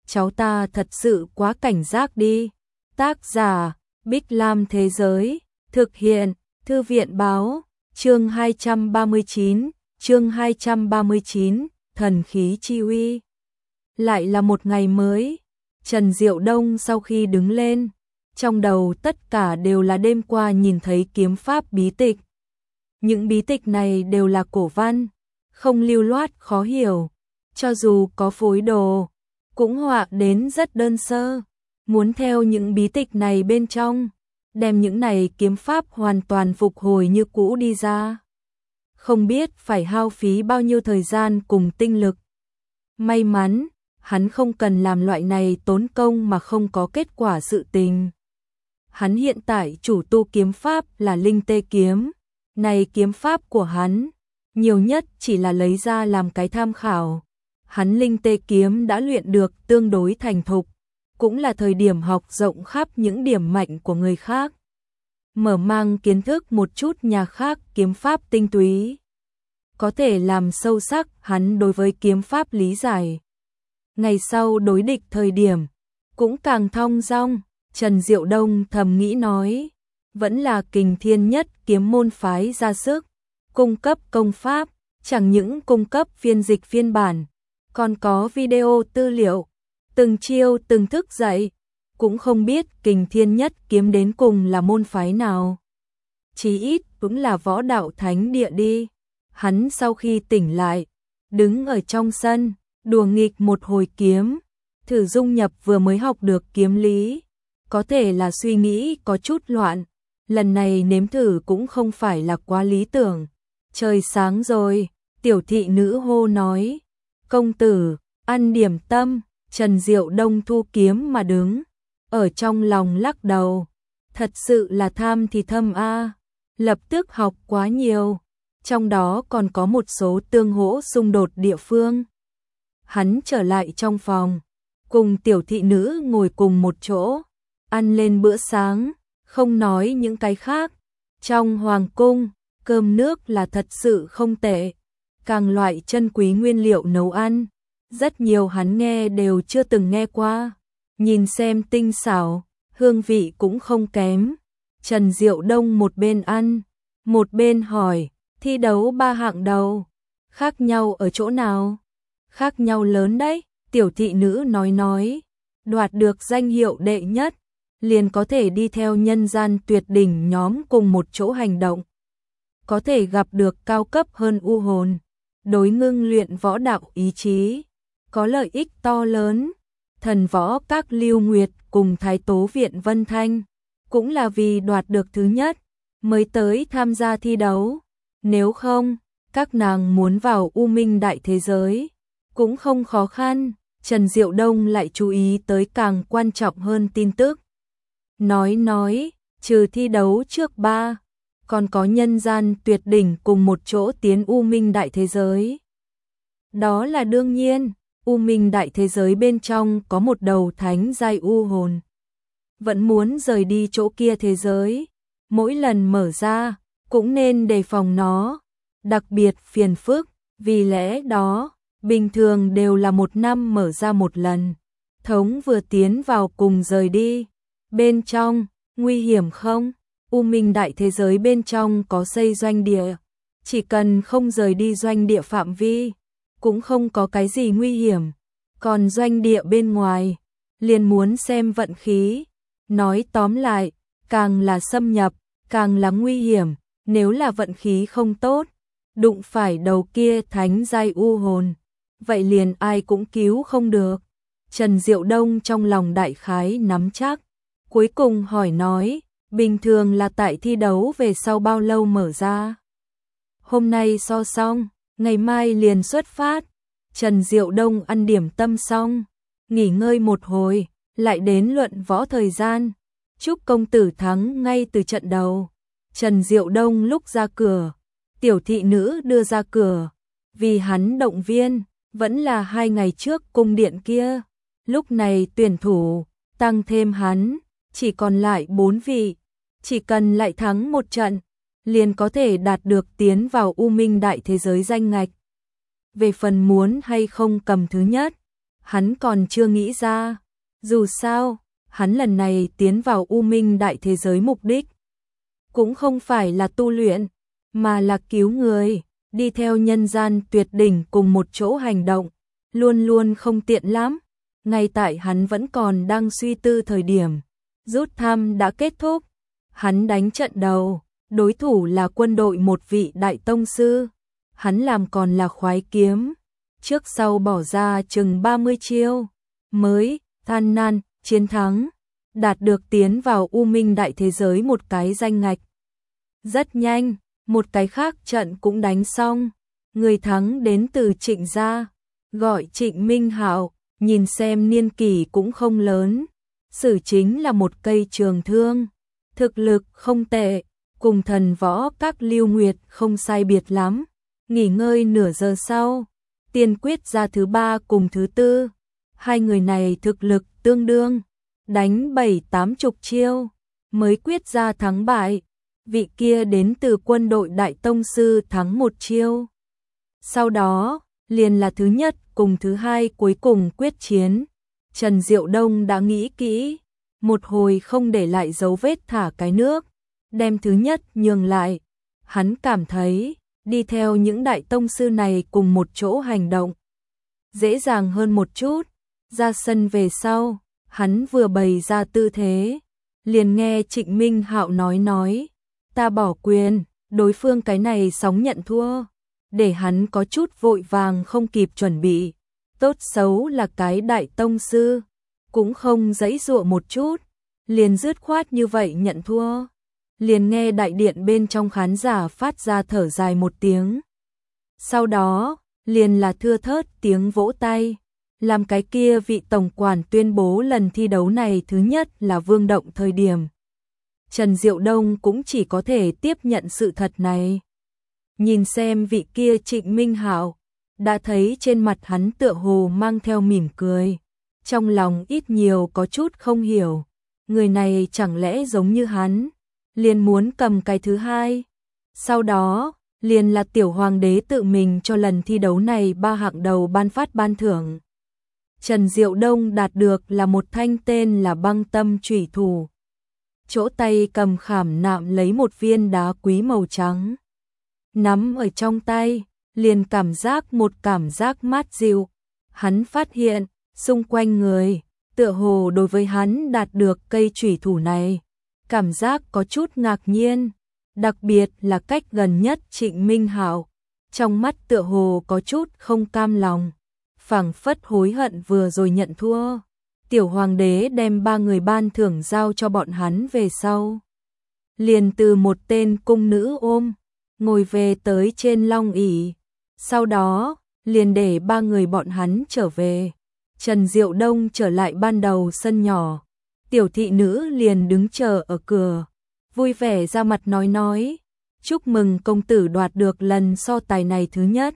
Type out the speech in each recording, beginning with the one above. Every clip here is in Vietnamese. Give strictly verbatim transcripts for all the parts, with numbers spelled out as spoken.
cháu ta thật sự quá cảnh giác đi. Tác giả, Bích Lam Thế Giới, thực hiện, Thư viện Báo, chương hai trăm ba mươi chín, chương hai trăm ba mươi chín, thần khí chi uy. Lại là một ngày mới, Trần Diệu Đông sau khi đứng lên, trong đầu tất cả đều là đêm qua nhìn thấy kiếm pháp bí tịch. Những bí tịch này đều là cổ văn, không lưu loát khó hiểu, cho dù có phối đồ, cũng họa đến rất đơn sơ. Muốn theo những bí tịch này bên trong, đem những này kiếm pháp hoàn toàn phục hồi như cũ đi ra. Không biết phải hao phí bao nhiêu thời gian cùng tinh lực. May mắn, hắn không cần làm loại này tốn công mà không có kết quả sự tình. Hắn hiện tại chủ tu kiếm pháp là Linh Tê Kiếm. Này kiếm pháp của hắn, nhiều nhất chỉ là lấy ra làm cái tham khảo. Hắn Linh Tê Kiếm đã luyện được tương đối thành thục, cũng là thời điểm học rộng khắp những điểm mạnh của người khác. Mở mang kiến thức một chút nhà khác kiếm pháp tinh túy. Có thể làm sâu sắc hắn đối với kiếm pháp lý giải. Ngày sau đối địch thời điểm, cũng càng thong dong. Trần Diệu Đông thầm nghĩ nói, vẫn là Kình Thiên Nhất kiếm môn phái ra sức, cung cấp công pháp, chẳng những cung cấp phiên dịch phiên bản, còn có video tư liệu, từng chiêu từng thức dạy, cũng không biết Kình Thiên Nhất kiếm đến cùng là môn phái nào. Chí ít cũng là võ đạo thánh địa đi. Hắn sau khi tỉnh lại, đứng ở trong sân, đùa nghịch một hồi kiếm, thử dung nhập vừa mới học được kiếm lý. Có thể là suy nghĩ có chút loạn, lần này nếm thử cũng không phải là quá lý tưởng. Trời sáng rồi, tiểu thị nữ hô nói, công tử, ăn điểm tâm. Trần Diệu Đông thu kiếm mà đứng, ở trong lòng lắc đầu, thật sự là tham thì thâm a, lập tức học quá nhiều, trong đó còn có một số tương hỗ xung đột địa phương. Hắn trở lại trong phòng, cùng tiểu thị nữ ngồi cùng một chỗ, ăn lên bữa sáng, không nói những cái khác. Trong hoàng cung, cơm nước là thật sự không tệ, càng loại chân quý nguyên liệu nấu ăn, rất nhiều hắn nghe đều chưa từng nghe qua, nhìn xem tinh xảo, hương vị cũng không kém. Trần Diệu Đông một bên ăn, một bên hỏi, thi đấu ba hạng đầu, khác nhau ở chỗ nào? Khác nhau lớn đấy, tiểu thị nữ nói nói, đoạt được danh hiệu đệ nhất, liền có thể đi theo nhân gian tuyệt đỉnh nhóm cùng một chỗ hành động. Có thể gặp được cao cấp hơn u hồn, đối ngưng luyện võ đạo ý chí, có lợi ích to lớn. Thần võ các Lưu Nguyệt cùng Thái Tố Viện Vân Thanh, cũng là vì đoạt được thứ nhất, mới tới tham gia thi đấu. Nếu không, các nàng muốn vào U Minh đại thế giới, cũng không khó khăn. Trần Diệu Đông lại chú ý tới càng quan trọng hơn tin tức. Nói nói, trừ thi đấu trước ba, còn có nhân gian tuyệt đỉnh cùng một chỗ tiến U Minh đại thế giới. Đó là đương nhiên, U Minh đại thế giới bên trong có một đầu thánh giai u hồn. Vẫn muốn rời đi chỗ kia thế giới, mỗi lần mở ra, cũng nên đề phòng nó, đặc biệt phiền phức, vì lẽ đó, bình thường đều là một năm mở ra một lần. Thống vừa tiến vào cùng rời đi. Bên trong, nguy hiểm không? U Minh đại thế giới bên trong có xây doanh địa, chỉ cần không rời đi doanh địa phạm vi, cũng không có cái gì nguy hiểm. Còn doanh địa bên ngoài, liền muốn xem vận khí. Nói tóm lại, càng là xâm nhập, càng là nguy hiểm. Nếu là vận khí không tốt, đụng phải đầu kia thánh giai u hồn, vậy liền ai cũng cứu không được. Trần Diệu Đông trong lòng đại khái nắm chắc, cuối cùng hỏi nói, bình thường là tại thi đấu về sau bao lâu mở ra? Hôm nay so xong, ngày mai liền xuất phát. Trần Diệu Đông ăn điểm tâm xong, nghỉ ngơi một hồi, lại đến luận võ thời gian. Chúc công tử thắng ngay từ trận đầu. Trần Diệu Đông lúc ra cửa, tiểu thị nữ đưa ra cửa, vì hắn động viên, vẫn là hai ngày trước cung điện kia. Lúc này tuyển thủ, tăng thêm hắn, chỉ còn lại bốn vị, chỉ cần lại thắng một trận, liền có thể đạt được tiến vào U Minh đại thế giới danh ngạch. Về phần muốn hay không cầm thứ nhất, hắn còn chưa nghĩ ra. Dù sao, hắn lần này tiến vào U Minh đại thế giới mục đích cũng không phải là tu luyện, mà là cứu người, đi theo nhân gian tuyệt đỉnh cùng một chỗ hành động, luôn luôn không tiện lắm. Ngay tại hắn vẫn còn đang suy tư thời điểm, rút thăm đã kết thúc, hắn đánh trận đầu, đối thủ là quân đội một vị đại tông sư, hắn làm còn là khoái kiếm, trước sau bỏ ra chừng ba mươi chiêu, mới than nan chiến thắng, đạt được tiến vào U Minh đại thế giới một cái danh ngạch. Rất nhanh, một cái khác trận cũng đánh xong, người thắng đến từ Trịnh gia, gọi Trịnh Minh Hạo, nhìn xem niên kỷ cũng không lớn, sử chính là một cây trường thương, thực lực không tệ, cùng thần võ các Lưu Nguyệt không sai biệt lắm. Nghỉ ngơi nửa giờ sau, tiên quyết ra thứ ba cùng thứ tư, hai người này thực lực tương đương, đánh bảy tám chục chiêu, mới quyết ra thắng bại. Vị kia đến từ quân đội đại tông sư thắng một chiêu. Sau đó, liền là thứ nhất cùng thứ hai cuối cùng quyết chiến. Trần Diệu Đông đã nghĩ kỹ, một hồi không để lại dấu vết thả cái nước, đem thứ nhất nhường lại. Hắn cảm thấy, đi theo những đại tông sư này cùng một chỗ hành động, dễ dàng hơn một chút. Ra sân về sau, hắn vừa bày ra tư thế, liền nghe Trịnh Minh Hạo nói nói, ta bỏ quyền, đối phương cái này sóng nhận thua, để hắn có chút vội vàng không kịp chuẩn bị. Tốt xấu là cái đại tông sư, cũng không giãy giụa một chút, liền dứt khoát như vậy nhận thua. Liền nghe đại điện bên trong khán giả phát ra thở dài một tiếng. Sau đó, liền là thưa thớt tiếng vỗ tay, làm cái kia vị tổng quản tuyên bố lần thi đấu này thứ nhất là Vương Động thời điểm. Trần Diệu Đông cũng chỉ có thể tiếp nhận sự thật này. Nhìn xem vị kia Trịnh Minh Hạo, đã thấy trên mặt hắn tựa hồ mang theo mỉm cười, trong lòng ít nhiều có chút không hiểu, người này chẳng lẽ giống như hắn, liền muốn cầm cái thứ hai. Sau đó, liền là tiểu hoàng đế tự mình cho lần thi đấu này ba hạng đầu ban phát ban thưởng. Trần Diệu Đông đạt được là một thanh tên là Băng Tâm Chủy Thủ. Chỗ tay cầm khảm nạm lấy một viên đá quý màu trắng. Nắm ở trong tay, liền cảm giác một cảm giác mát dịu. Hắn phát hiện, xung quanh người, tựa hồ đối với hắn đạt được cây chủy thủ này, cảm giác có chút ngạc nhiên, đặc biệt là cách gần nhất Trịnh Minh Hạo, trong mắt tựa hồ có chút không cam lòng, phảng phất hối hận vừa rồi nhận thua. Tiểu hoàng đế đem ba người ban thưởng giao cho bọn hắn về sau, liền từ một tên cung nữ ôm, ngồi về tới trên long ỷ, sau đó, liền để ba người bọn hắn trở về. Trần Diệu Đông trở lại ban đầu sân nhỏ, tiểu thị nữ liền đứng chờ ở cửa, vui vẻ ra mặt nói nói, chúc mừng công tử đoạt được lần so tài này thứ nhất.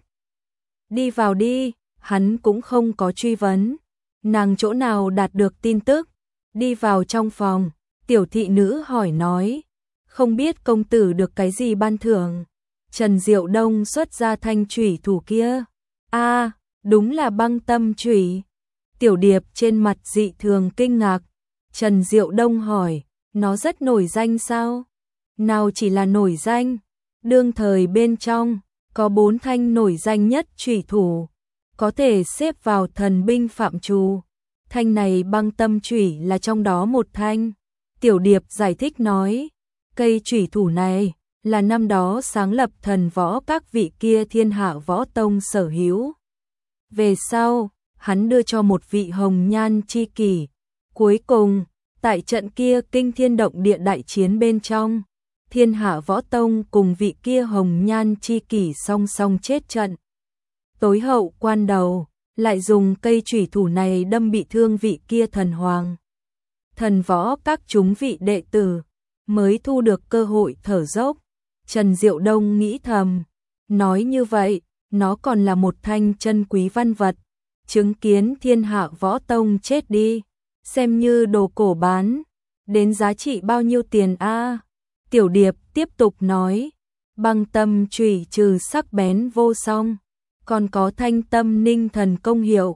Đi vào đi, hắn cũng không có truy vấn, nàng chỗ nào đạt được tin tức, đi vào trong phòng, tiểu thị nữ hỏi nói, không biết công tử được cái gì ban thưởng. Trần Diệu Đông xuất ra thanh chủy thủ kia, a à, đúng là băng tâm chủy. Tiểu điệp trên mặt dị thường kinh ngạc. Trần Diệu Đông hỏi, nó rất nổi danh sao? Nào chỉ là nổi danh, đương thời bên trong, có bốn thanh nổi danh nhất chủy thủ, có thể xếp vào thần binh phạm trù. Thanh này băng tâm chủy là trong đó một thanh. Tiểu điệp giải thích nói, cây chủy thủ này là năm đó sáng lập thần võ các vị kia Thiên Hạ Võ Tông sở hữu. Về sau, hắn đưa cho một vị hồng nhan chi kỷ. Cuối cùng, tại trận kia kinh thiên động địa đại chiến bên trong, Thiên Hạ Võ Tông cùng vị kia hồng nhan chi kỷ song song chết trận. Tối hậu quan đầu, lại dùng cây chủy thủ này đâm bị thương vị kia thần hoàng. Thần võ các chúng vị đệ tử, mới thu được cơ hội thở dốc. Trần Diệu Đông nghĩ thầm, nói như vậy, nó còn là một thanh chân quý văn vật, chứng kiến Thiên Hạ Võ Tông chết đi, xem như đồ cổ bán, đến giá trị bao nhiêu tiền a? À? Tiểu điệp tiếp tục nói, băng tâm chủy trừ sắc bén vô song, còn có thanh tâm ninh thần công hiệu,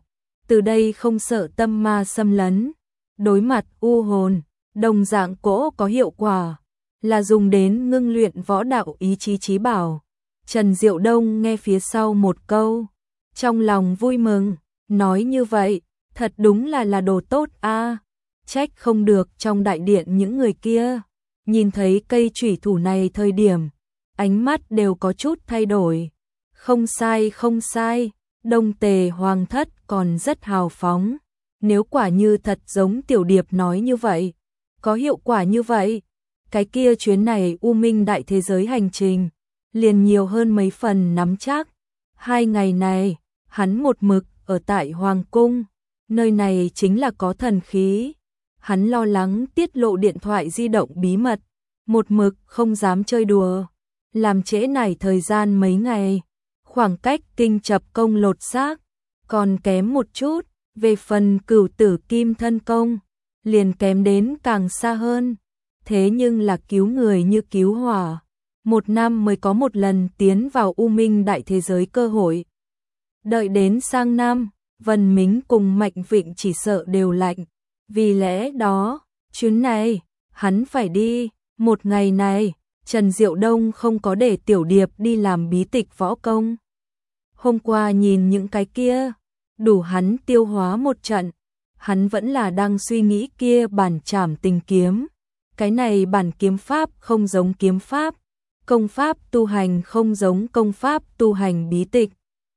từ đây không sợ tâm ma xâm lấn. Đối mặt u hồn, đồng dạng cỗ có hiệu quả, là dùng đến ngưng luyện võ đạo ý chí trí bảo. Trần Diệu Đông nghe phía sau một câu, trong lòng vui mừng, nói như vậy, thật đúng là là đồ tốt a. Trách không được trong đại điện những người kia, nhìn thấy cây chủy thủ này thời điểm, ánh mắt đều có chút thay đổi. Không sai không sai, Đông Tề Hoàng thất còn rất hào phóng. Nếu quả như thật giống Tiểu Điệp nói như vậy, có hiệu quả như vậy, cái kia chuyến này U Minh đại thế giới hành trình, liền nhiều hơn mấy phần nắm chắc. Hai ngày này, hắn một mực ở tại Hoàng Cung, nơi này chính là có thần khí. Hắn lo lắng tiết lộ điện thoại di động bí mật, một mực không dám chơi đùa, làm trễ nải thời gian mấy ngày. Khoảng cách kinh chập công lột xác, còn kém một chút, về phần cửu tử kim thân công, liền kém đến càng xa hơn. Thế nhưng là cứu người như cứu hỏa, một năm mới có một lần tiến vào U Minh đại thế giới cơ hội. Đợi đến sang năm, Vân Mính cùng Mạnh Vịnh chỉ sợ đều lạnh. Vì lẽ đó, chuyến này, hắn phải đi. Một ngày này, Trần Diệu Đông không có để Tiểu Điệp đi làm bí tịch võ công. Hôm qua nhìn những cái kia, đủ hắn tiêu hóa một trận. Hắn vẫn là đang suy nghĩ kia bản trảm tình kiếm. Cái này bản kiếm pháp không giống kiếm pháp, công pháp tu hành không giống công pháp tu hành bí tịch.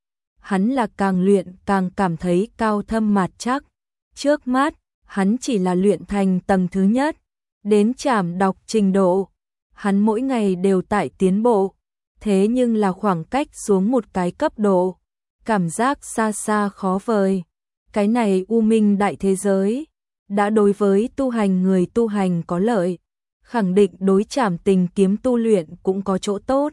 Hắn là càng luyện càng cảm thấy cao thâm mạt chắc. Trước mắt, hắn chỉ là luyện thành tầng thứ nhất, đến trảm đọc trình độ. Hắn mỗi ngày đều tại tiến bộ, thế nhưng là khoảng cách xuống một cái cấp độ, cảm giác xa xa khó vời. Cái này U Minh đại thế giới, đã đối với tu hành người tu hành có lợi, khẳng định đối trảm tình kiếm tu luyện cũng có chỗ tốt.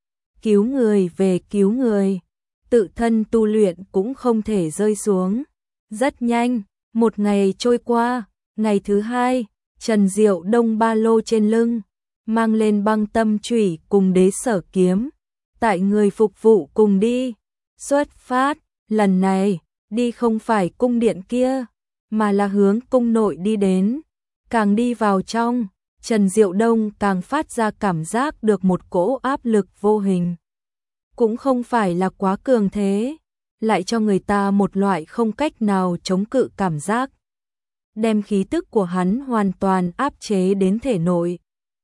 Cứu người về cứu người, tự thân tu luyện cũng không thể rơi xuống. Rất nhanh, một ngày trôi qua, ngày thứ hai, Trần Diệu Đông ba lô trên lưng, mang lên băng tâm chủy cùng đế sở kiếm, tại người phục vụ cùng đi. Xuất phát, lần này, đi không phải cung điện kia, mà là hướng cung nội đi đến. Càng đi vào trong, Trần Diệu Đông càng phát ra cảm giác được một cỗ áp lực vô hình. Cũng không phải là quá cường thế, lại cho người ta một loại không cách nào chống cự cảm giác. Đem khí tức của hắn hoàn toàn áp chế đến thể nội.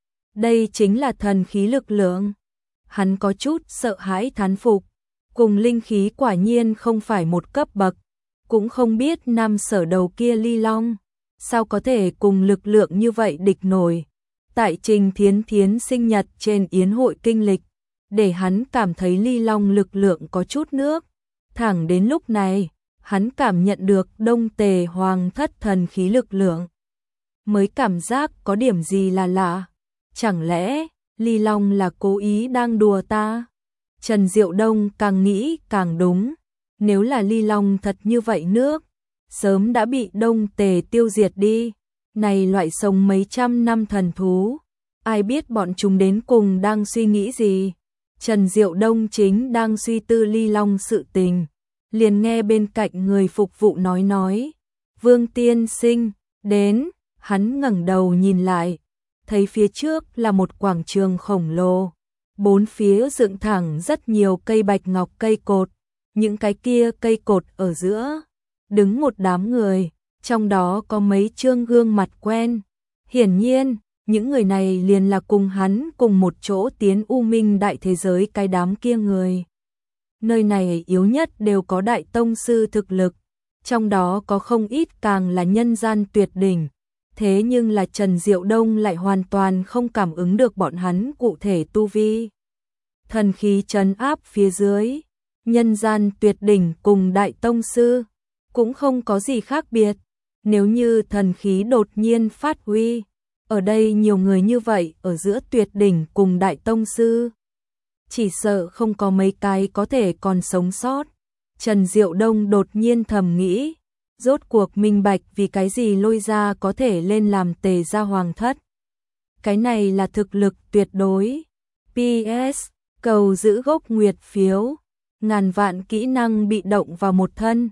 Đây chính là thần khí lực lượng. Hắn có chút sợ hãi thán phục. Cùng linh khí quả nhiên không phải một cấp bậc. Cũng không biết nam sở đầu kia ly long, sao có thể cùng lực lượng như vậy địch nổi. Tại Trình Thiến Thiến sinh nhật trên yến hội kinh lịch, để hắn cảm thấy ly long lực lượng có chút nước. Thẳng đến lúc này, hắn cảm nhận được Đông Tề Hoàng thất thần khí lực lượng. Mới cảm giác có điểm gì là lạ. Chẳng lẽ, ly long là cố ý đang đùa ta? Trần Diệu Đông càng nghĩ càng đúng. Nếu là ly long thật như vậy nước, sớm đã bị Đông Tề tiêu diệt đi. Này loại sống mấy trăm năm thần thú, ai biết bọn chúng đến cùng đang suy nghĩ gì. Trần Diệu Đông chính đang suy tư ly long sự tình, liền nghe bên cạnh người phục vụ nói nói, Vương tiên sinh, đến. Hắn ngẩng đầu nhìn lại, thấy phía trước là một quảng trường khổng lồ, bốn phía dựng thẳng rất nhiều cây bạch ngọc cây cột, những cái kia cây cột ở giữa, đứng một đám người, trong đó có mấy trương gương mặt quen. Hiển nhiên, những người này liền là cùng hắn cùng một chỗ tiến U Minh đại thế giới cái đám kia người. Nơi này yếu nhất đều có đại tông sư thực lực, trong đó có không ít càng là nhân gian tuyệt đỉnh. Thế nhưng là Trần Diệu Đông lại hoàn toàn không cảm ứng được bọn hắn cụ thể tu vi. Thần khí trấn áp phía dưới, nhân gian tuyệt đỉnh cùng đại tông sư, cũng không có gì khác biệt. Nếu như thần khí đột nhiên phát huy, ở đây nhiều người như vậy ở giữa tuyệt đỉnh cùng đại tông sư, chỉ sợ không có mấy cái có thể còn sống sót. Trần Diệu Đông đột nhiên thầm nghĩ, rốt cuộc minh bạch vì cái gì Lôi Gia có thể lên làm Tề gia hoàng thất. Cái này là thực lực tuyệt đối. pê ét, cầu giữ gốc nguyệt phiếu, ngàn vạn kỹ năng bị động vào một thân.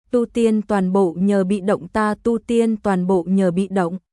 tu tiên toàn bộ nhờ bị động, ta tu tiên toàn bộ nhờ bị động.